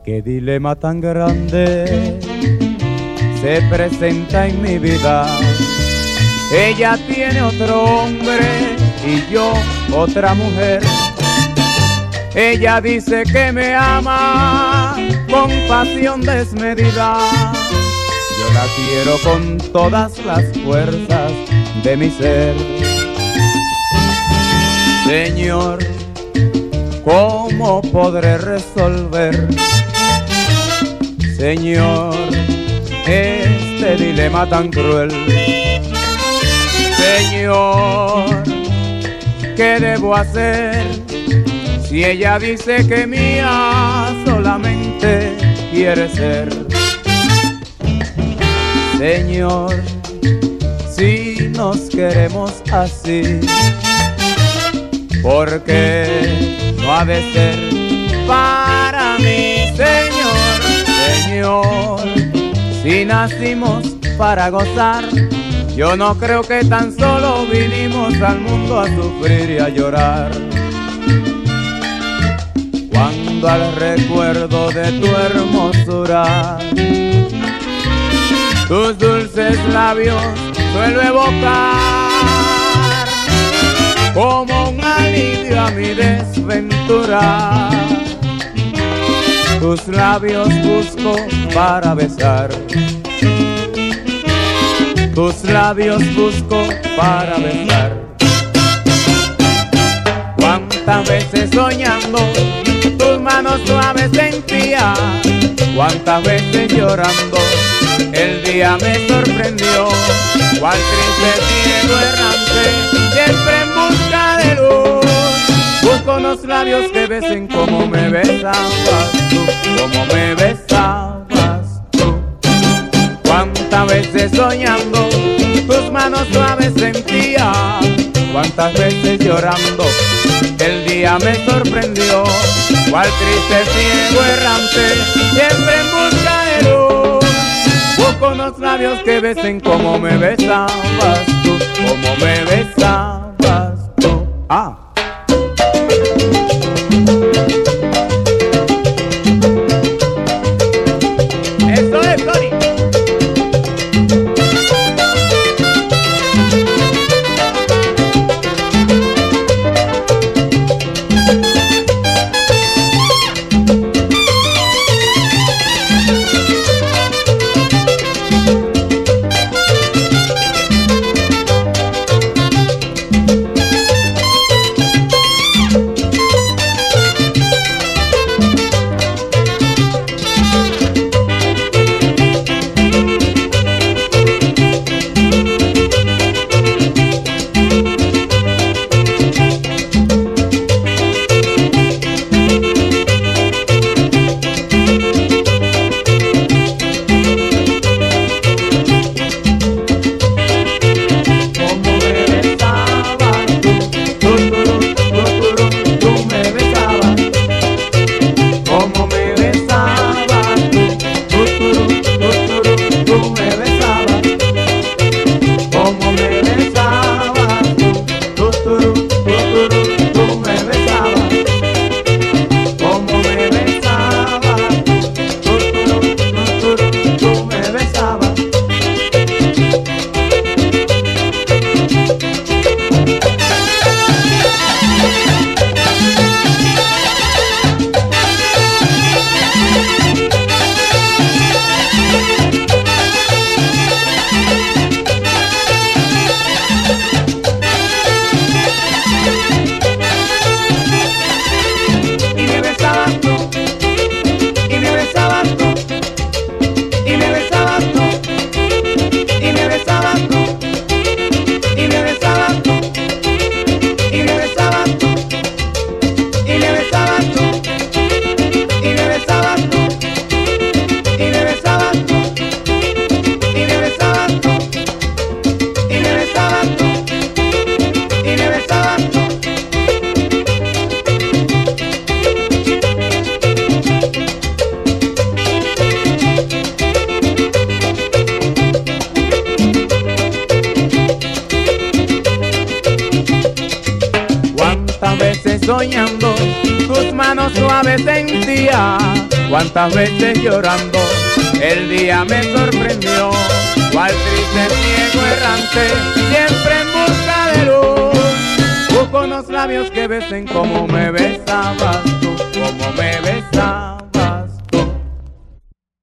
Qué dilema tan grande se presenta en mi vida. Ella tiene otro hombre y yo otra mujer. Ella dice que me ama con pasión desmedida. Yo la quiero con todas las fuerzas de mi ser. Señor, ¿cómo podré resolver, Señor, este dilema tan cruel? Señor, ¿qué debo hacer si ella dice que mía solamente quiere ser? Señor, si nos queremos así, ¿por qué no ha de ser para mí? Señor, Señor, si nacimos para gozar, yo no creo que tan solo vinimos al mundo a sufrir y a llorar. Cuando al recuerdo de tu hermosura, tus dulces labios suelo evocar, como un alivio a mi desventura, tus labios busco para besar, tus labios busco para besar. Cuántas veces soñando tus manos suaves sentía, cuántas veces llorando el día me sorprendió, cual triste cielo errante siempre en busca de luz. Busco unos labios que besen como me besabas tú, como me besabas tú. Cuántas veces soñando tus manos suaves sentía, cuántas veces llorando el día me sorprendió, cual triste ciego errante siempre en busca de luz. Busco unos labios que besen como me besabas tú, como me besabas tú. Ah. Eso es, Tony. soñando, tus manos suaves sentía. Cuántas veces llorando, el día me sorprendió. Cual triste ciego errante, siempre en busca de luz. Busco unos labios que besen como me besabas tú, como me besabas.